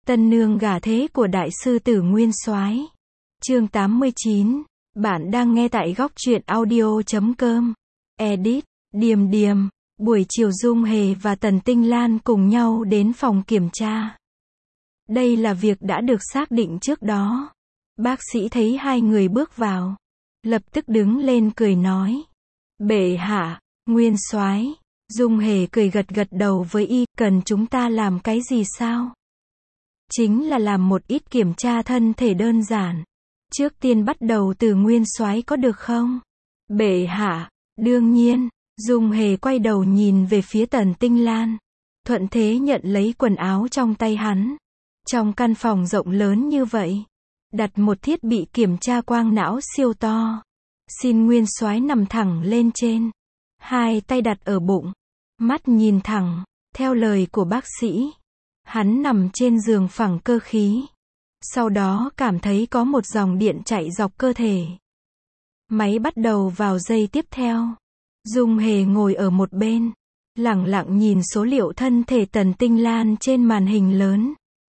Tân nương gả thế của đại sư tử Nguyên Soái. Chương 89. Bạn đang nghe tại góc truyện audio.com. Edit. Điềm điềm. Buổi chiều Dung Hề và Tần Tinh Lan cùng nhau đến phòng kiểm tra. Đây là việc đã được xác định trước đó. Bác sĩ thấy hai người bước vào, lập tức đứng lên cười nói: "Bệ hạ, Nguyên Soái." Dung Hề cười gật gật đầu với y: "Cần chúng ta làm cái gì sao?" "Chính là làm một ít kiểm tra thân thể đơn giản. Trước tiên bắt đầu từ Nguyên Soái có được không?" "Bệ hạ." "Đương nhiên." Dung Hề quay đầu nhìn về phía Tần Tinh Lan, thuận thế nhận lấy quần áo trong tay hắn. Trong căn phòng rộng lớn như vậy, đặt một thiết bị kiểm tra quang não siêu to. Xin Nguyên Soái nằm thẳng lên trên, hai tay đặt ở bụng, mắt nhìn thẳng. Theo lời của bác sĩ, hắn nằm trên giường phẳng cơ khí. Sau đó cảm thấy có một dòng điện chạy dọc cơ thể. Máy bắt đầu vào giây tiếp theo. Dung Hề ngồi ở một bên, lẳng lặng nhìn số liệu thân thể Tần Tinh Lan trên màn hình lớn.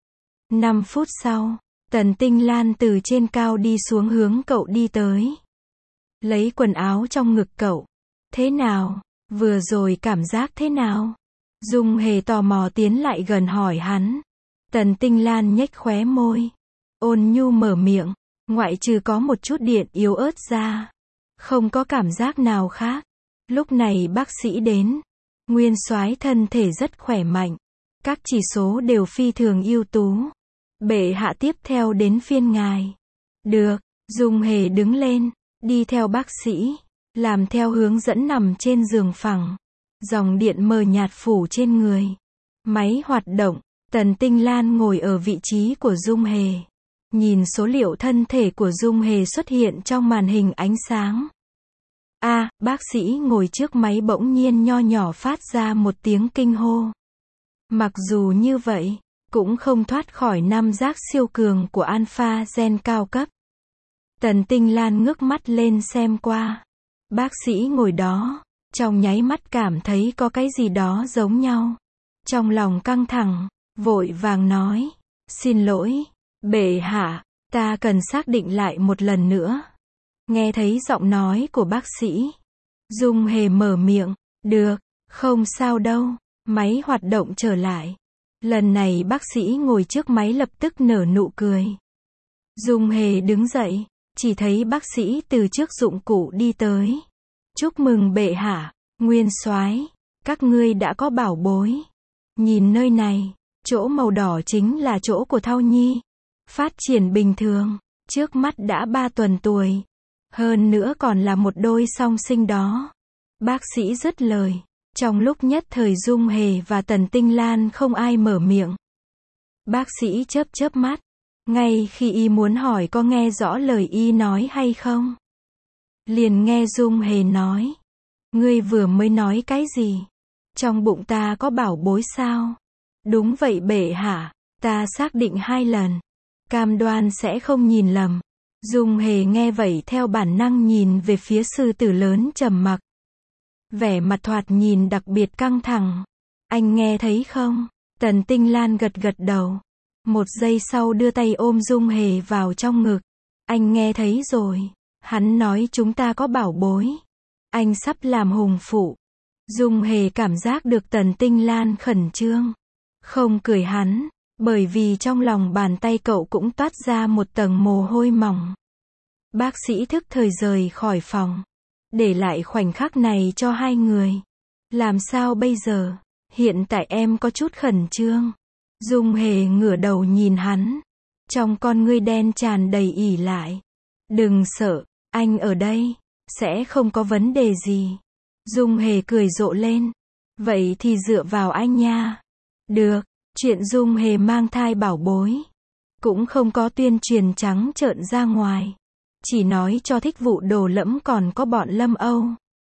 5 phút sau, Tần Tinh Lan từ trên cao đi xuống hướng cậu đi tới. Lấy quần áo trong ngực cậu. "Thế nào? Vừa rồi cảm giác thế nào?" Dung Hề tò mò tiến lại gần hỏi hắn. Tần Tinh Lan nhếch khóe môi, ôn nhu mở miệng: "Ngoại trừ có một chút điện yếu ớt ra, không có cảm giác nào khác." Lúc này bác sĩ đến. Nguyên Soái thân thể rất khỏe mạnh, các chỉ số đều phi thường ưu tú. "Bệ hạ, tiếp theo đến phiên ngài." "Được." Dung Hề đứng lên, đi theo bác sĩ, làm theo hướng dẫn nằm trên giường phẳng. Dòng điện mờ nhạt phủ trên người. Máy hoạt động. Tần Tinh Lan ngồi ở vị trí của Dung Hề, nhìn số liệu thân thể của Dung Hề xuất hiện trong màn hình ánh sáng. Bác sĩ ngồi trước máy bỗng nhiên nho nhỏ phát ra một tiếng kinh hô. Mặc dù như vậy, cũng không thoát khỏi năm giác siêu cường của alpha gen cao cấp. Tần Tinh Lan ngước mắt lên xem qua. Bác sĩ ngồi đó, trong nháy mắt cảm thấy có cái gì đó giống nhau. Trong lòng căng thẳng, vội vàng nói: "Xin lỗi, bệ hạ, ta cần xác định lại một lần nữa." Nghe thấy giọng nói của bác sĩ, Dung Hề mở miệng: "Được, không sao đâu." Máy hoạt động trở lại. Lần này bác sĩ ngồi trước máy lập tức nở nụ cười. Dung Hề đứng dậy, chỉ thấy bác sĩ từ trước dụng cụ đi tới. "Chúc mừng bệ hạ, Nguyên Soái, các ngươi đã có bảo bối. Nhìn nơi này, chỗ màu đỏ chính là chỗ của Thao Nhi. Phát triển bình thường, trước mắt đã 3 tuần tuổi. Hơn nữa còn là một đôi song sinh đó." Bác sĩ dứt lời. Trong lúc nhất thời Dung Hề và Tần Tinh Lan không ai mở miệng. Bác sĩ chớp chớp mắt. Ngay khi y muốn hỏi có nghe rõ lời y nói hay không, liền nghe Dung Hề nói: "Ngươi vừa mới nói cái gì? Trong bụng ta có bảo bối sao?" "Đúng vậy bệ hạ, ta xác định 2 lần. Cam đoan sẽ không nhìn lầm." Dung Hề nghe vậy theo bản năng nhìn về phía sư tử lớn trầm mặc. Vẻ mặt thoạt nhìn đặc biệt căng thẳng. "Anh nghe thấy không?" Tần Tinh Lan gật gật đầu. Một giây sau đưa tay ôm Dung Hề vào trong ngực. "Anh nghe thấy rồi. Hắn nói chúng ta có bảo bối. Anh sắp làm hùng phụ." Dung Hề cảm giác được Tần Tinh Lan khẩn trương. Không cười hắn, bởi vì trong lòng bàn tay cậu cũng toát ra một tầng mồ hôi mỏng. Bác sĩ thức thời rời khỏi phòng, để lại khoảnh khắc này cho hai người. "Làm sao bây giờ? Hiện tại em có chút khẩn trương." Dung Hề ngửa đầu nhìn hắn, trong con ngươi đen tràn đầy ỉ lại. "Đừng sợ, anh ở đây, sẽ không có vấn đề gì." Dung Hề cười rộ lên. "Vậy thì dựa vào anh nha." "Được." Chuyện Dung Hề mang thai bảo bối cũng không có tuyên truyền trắng trợn ra ngoài, chỉ nói cho Thích Vụ Đồ Lẫm còn có bọn Lâm Âu.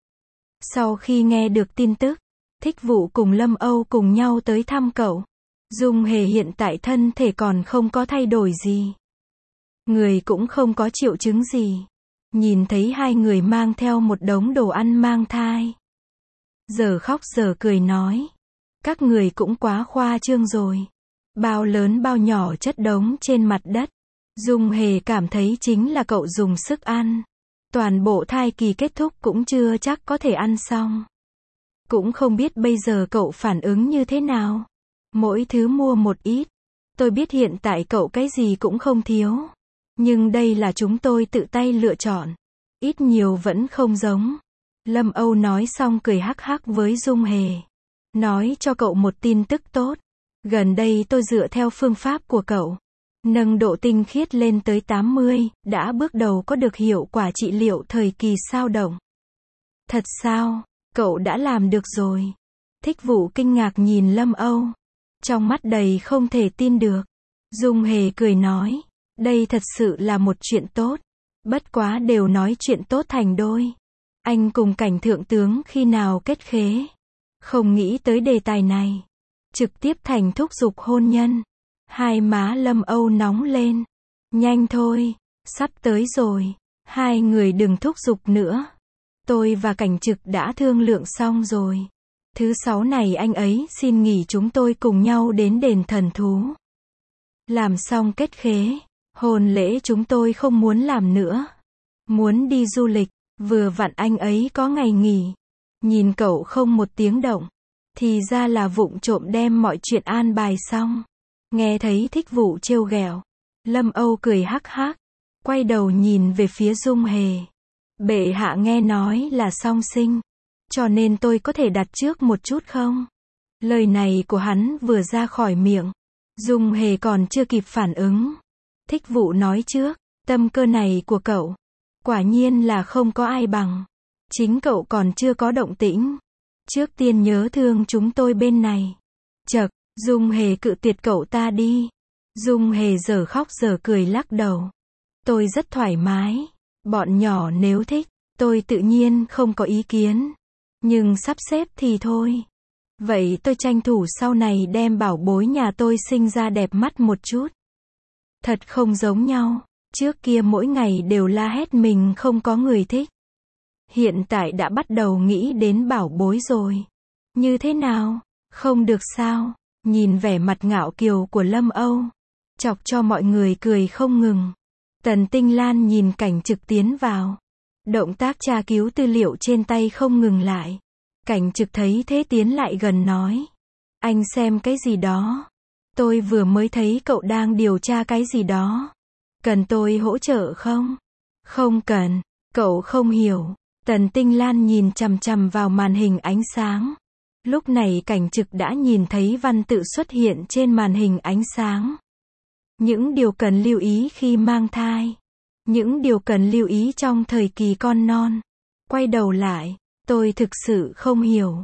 Sau khi nghe được tin tức, Thích Vụ cùng Lâm Âu cùng nhau tới thăm cậu. Dung Hề hiện tại thân thể còn không có thay đổi gì, người cũng không có triệu chứng gì. Nhìn thấy hai người mang theo một đống đồ ăn mang thai, giờ khóc giờ cười nói: "Các người cũng quá khoa trương rồi. Bao lớn bao nhỏ chất đống trên mặt đất. Dung Hề cảm thấy chính là cậu dùng sức ăn. Toàn bộ thai kỳ kết thúc cũng chưa chắc có thể ăn xong. Cũng không biết bây giờ cậu phản ứng như thế nào. Mỗi thứ mua một ít. Tôi biết hiện tại cậu cái gì cũng không thiếu. Nhưng đây là chúng tôi tự tay lựa chọn. Ít nhiều vẫn không giống. Lâm Âu nói xong cười hắc hắc với Dung Hề. Nói cho cậu một tin tức tốt. Gần đây tôi dựa theo phương pháp của cậu. Nâng độ tinh khiết lên tới 80, đã bước đầu có được hiệu quả trị liệu thời kỳ sao động. Thật sao? Cậu đã làm được rồi. Thích Vũ kinh ngạc nhìn Lâm Âu. Trong mắt đầy không thể tin được. Dung Hề cười nói. Đây thật sự là một chuyện tốt. Bất quá đều nói chuyện tốt thành đôi. Anh cùng Cảnh thượng tướng khi nào kết khế? Không nghĩ tới đề tài này. Trực tiếp thành thúc giục hôn nhân. Hai má Lâm Âu nóng lên. Nhanh thôi, sắp tới rồi. Hai người đừng thúc giục nữa. Tôi và Cảnh Trực đã thương lượng xong rồi. Thứ 6 này anh ấy xin nghỉ chúng tôi cùng nhau đến đền thần thú. Làm xong kết khế. Hôn lễ chúng tôi không muốn làm nữa. Muốn đi du lịch. Vừa vặn anh ấy có ngày nghỉ. Nhìn cậu không một tiếng động. Thì ra là vụng trộm đem mọi chuyện an bài xong. Nghe thấy Thích Vũ trêu ghẹo. Lâm Âu cười hắc hắc. Quay đầu nhìn về phía Dung Hề. Bệ hạ nghe nói là song sinh. Cho nên tôi có thể đặt trước một chút không? Lời này của hắn vừa ra khỏi miệng. Dung Hề còn chưa kịp phản ứng. Thích Vũ nói trước. Tâm cơ này của cậu. Quả nhiên là không có ai bằng. Chính cậu còn chưa có động tĩnh. Trước tiên nhớ thương chúng tôi bên này. Chậc, Dung Hề cự tuyệt cậu ta đi. Dung Hề giờ khóc giờ cười lắc đầu. Tôi rất thoải mái. Bọn nhỏ nếu thích, tôi tự nhiên không có ý kiến. Nhưng sắp xếp thì thôi. Vậy tôi tranh thủ sau này đem bảo bối nhà tôi sinh ra đẹp mắt một chút. Thật không giống nhau. Trước kia mỗi ngày đều la hét mình không có người thích. Hiện tại đã bắt đầu nghĩ đến bảo bối rồi. Như thế nào? Không được sao? Nhìn vẻ mặt ngạo kiều của Lâm Âu. Chọc cho mọi người cười không ngừng. Tần Tinh Lan nhìn Cảnh Trực tiến vào. Động tác tra cứu tư liệu trên tay không ngừng lại. Cảnh Trực thấy thế tiến lại gần nói. Anh xem cái gì đó? Tôi vừa mới thấy cậu đang điều tra cái gì đó. Cần tôi hỗ trợ không? Không cần. Cậu không hiểu. Tần Tinh Lan nhìn chằm chằm vào màn hình ánh sáng. Lúc này Cảnh Trực đã nhìn thấy văn tự xuất hiện trên màn hình ánh sáng. Những điều cần lưu ý khi mang thai. Những điều cần lưu ý trong thời kỳ con non. Quay đầu lại. Tôi thực sự không hiểu.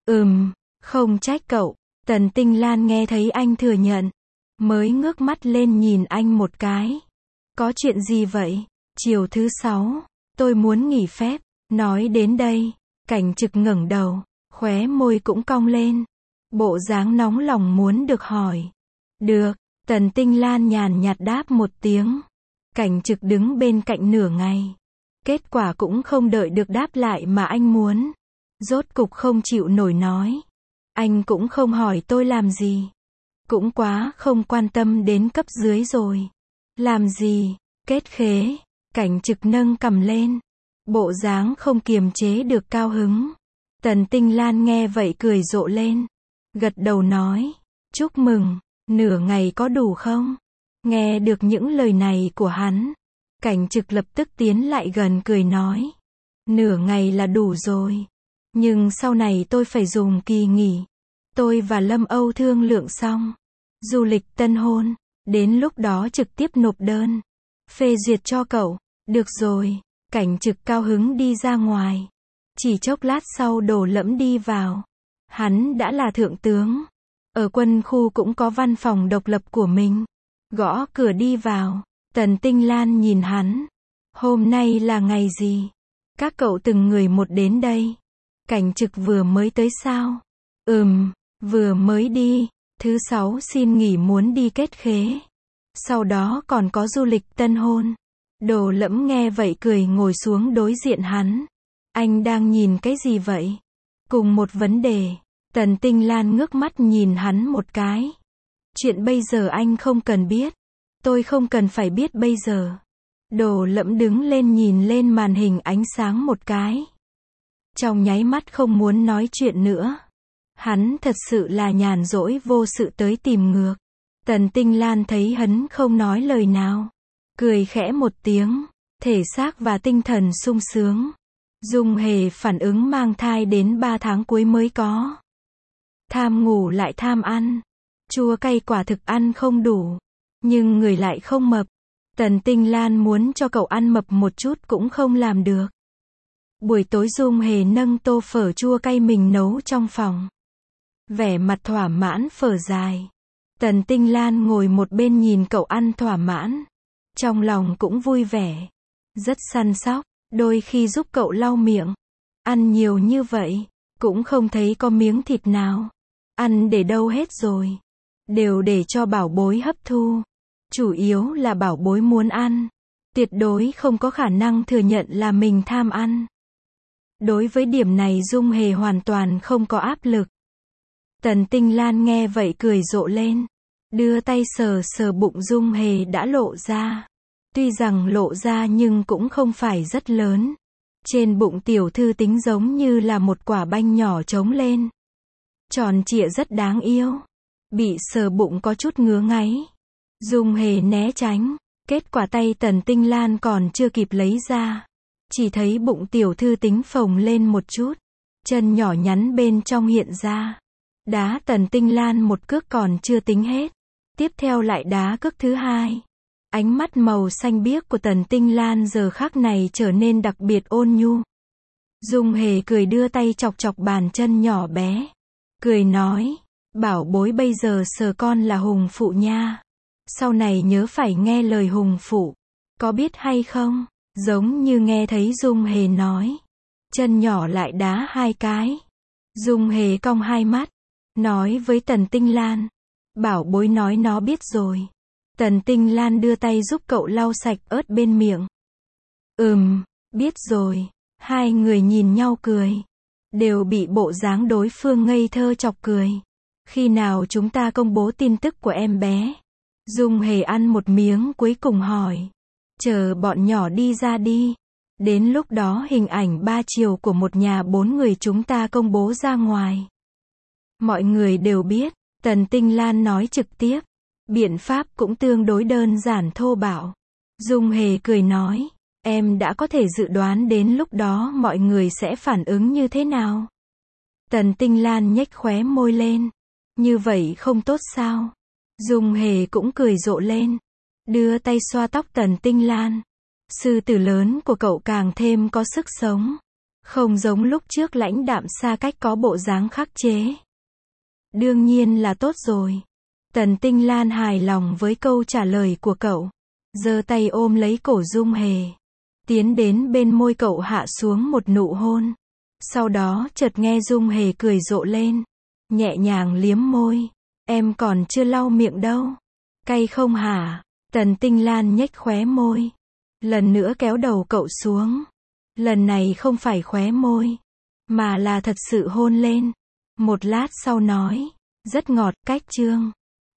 Không trách cậu. Tần Tinh Lan nghe thấy anh thừa nhận. Mới ngước mắt lên nhìn anh một cái. Có chuyện gì vậy? Chiều thứ 6. Tôi muốn nghỉ phép. Nói đến đây. Cảnh Trực ngẩng đầu. Khóe môi cũng cong lên. Bộ dáng nóng lòng muốn được hỏi. Được. Tần Tinh Lan nhàn nhạt đáp một tiếng. Cảnh Trực đứng bên cạnh nửa ngày. Kết quả cũng không đợi được đáp lại mà anh muốn. Rốt cục không chịu nổi nói. Anh cũng không hỏi tôi làm gì. Cũng quá không quan tâm đến cấp dưới rồi. Làm gì? Kết khế. Cảnh Trực nâng cằm lên. Bộ dáng không kiềm chế được cao hứng. Tần Tinh Lan nghe vậy cười rộ lên. Gật đầu nói. Chúc mừng. Nửa ngày có đủ không? Nghe được những lời này của hắn. Cảnh Trực lập tức tiến lại gần cười nói. Nửa ngày là đủ rồi. Nhưng sau này tôi phải dùng kỳ nghỉ. Tôi và Lâm Âu thương lượng xong. Du lịch tân hôn. Đến lúc đó trực tiếp nộp đơn. Phê duyệt cho cậu. Được rồi. Cảnh Trực cao hứng đi ra ngoài. Chỉ chốc lát sau Đổ Lẫm đi vào. Hắn đã là thượng tướng. Ở quân khu cũng có văn phòng độc lập của mình. Gõ cửa đi vào. Tần Tinh Lan nhìn hắn. Hôm nay là ngày gì? Các cậu từng người một đến đây. Cảnh Trực vừa mới tới sao? Vừa mới đi. Thứ 6 xin nghỉ muốn đi kết khế. Sau đó còn có du lịch tân hôn. Đồ Lẫm nghe vậy cười ngồi xuống đối diện hắn. Anh đang nhìn cái gì vậy? Cùng một vấn đề. Tần Tinh Lan ngước mắt nhìn hắn một cái. Chuyện bây giờ anh không cần biết. Tôi không cần phải biết bây giờ. Đồ Lẫm đứng lên nhìn lên màn hình ánh sáng một cái. Trong nháy mắt không muốn nói chuyện nữa. Hắn thật sự là nhàn rỗi vô sự tới tìm ngược. Tần Tinh Lan thấy hắn không nói lời nào. Cười khẽ một tiếng. Thể xác và tinh thần sung sướng. Dung Hề phản ứng mang thai đến 3 tháng cuối mới có. Tham ngủ lại tham ăn. Chua cay quả thực ăn không đủ. Nhưng người lại không mập. Tần Tinh Lan muốn cho cậu ăn mập một chút cũng không làm được. Buổi tối Dung Hề nâng tô phở chua cay mình nấu trong phòng. Vẻ mặt thỏa mãn phở dài. Tần Tinh Lan ngồi một bên nhìn cậu ăn thỏa mãn. Trong lòng cũng vui vẻ. Rất săn sóc, đôi khi giúp cậu lau miệng. Ăn nhiều như vậy, cũng không thấy có miếng thịt nào. Ăn để đâu hết rồi. Đều để cho bảo bối hấp thu. Chủ yếu là bảo bối muốn ăn. Tuyệt đối không có khả năng thừa nhận là mình tham ăn. Đối với điểm này Dung Hề hoàn toàn không có áp lực. Tần Tinh Lan nghe vậy cười rộ lên. Đưa tay sờ sờ bụng Dung Hề đã lộ ra. Tuy rằng lộ ra nhưng cũng không phải rất lớn. Trên bụng tiểu thư tính giống như là một quả banh nhỏ trống lên. Tròn trịa rất đáng yêu. Bị sờ bụng có chút ngứa ngáy. Dung Hề né tránh. Kết quả tay Tần Tinh Lan còn chưa kịp lấy ra. Chỉ thấy bụng tiểu thư tính phồng lên một chút. Chân nhỏ nhắn bên trong hiện ra. Đá Tần Tinh Lan một cước còn chưa tính hết. Tiếp theo lại đá cước thứ hai. Ánh mắt màu xanh biếc của Tần Tinh Lan giờ khắc này trở nên đặc biệt ôn nhu. Dung Hề cười đưa tay chọc chọc bàn chân nhỏ bé. Cười nói, bảo bối bây giờ sờ con là hùng phụ nha. Sau này nhớ phải nghe lời hùng phụ. Có biết hay không? Giống như nghe thấy Dung Hề nói. Chân nhỏ lại đá 2 cái. Dung Hề cong 2 mắt. Nói với Tần Tinh Lan. Bảo bối nói nó biết rồi. Tần Tinh Lan đưa tay giúp cậu lau sạch ớt bên miệng. Biết rồi. Hai người nhìn nhau cười. Đều bị bộ dáng đối phương ngây thơ chọc cười. Khi nào chúng ta công bố tin tức của em bé? Dung Hề ăn một miếng cuối cùng hỏi. Chờ bọn nhỏ đi ra đi. Đến lúc đó hình ảnh 3 chiều của một nhà 4 người chúng ta công bố ra ngoài. Mọi người đều biết. Tần Tinh Lan nói trực tiếp. Biện pháp cũng tương đối đơn giản thô bạo. Dung Hề cười nói. Em đã có thể dự đoán đến lúc đó mọi người sẽ phản ứng như thế nào? Tần Tinh Lan nhếch khóe môi lên. Như vậy không tốt sao? Dung Hề cũng cười rộ lên. Đưa tay xoa tóc Tần Tinh Lan. Sư tử lớn của cậu càng thêm có sức sống. Không giống lúc trước lãnh đạm xa cách có bộ dáng khắc chế. Đương nhiên là tốt rồi. Tần Tinh Lan hài lòng với câu trả lời của cậu. Giơ tay ôm lấy cổ Dung Hề. Tiến đến bên môi cậu hạ xuống một nụ hôn. Sau đó chợt nghe Dung Hề cười rộ lên. Nhẹ nhàng liếm môi. Em còn chưa lau miệng đâu. Cay không hả? Tần Tinh Lan nhếch khóe môi. Lần nữa kéo đầu cậu xuống. Lần này không phải khóe môi. Mà là thật sự hôn lên. Một lát sau nói. Rất ngọt, cách chương.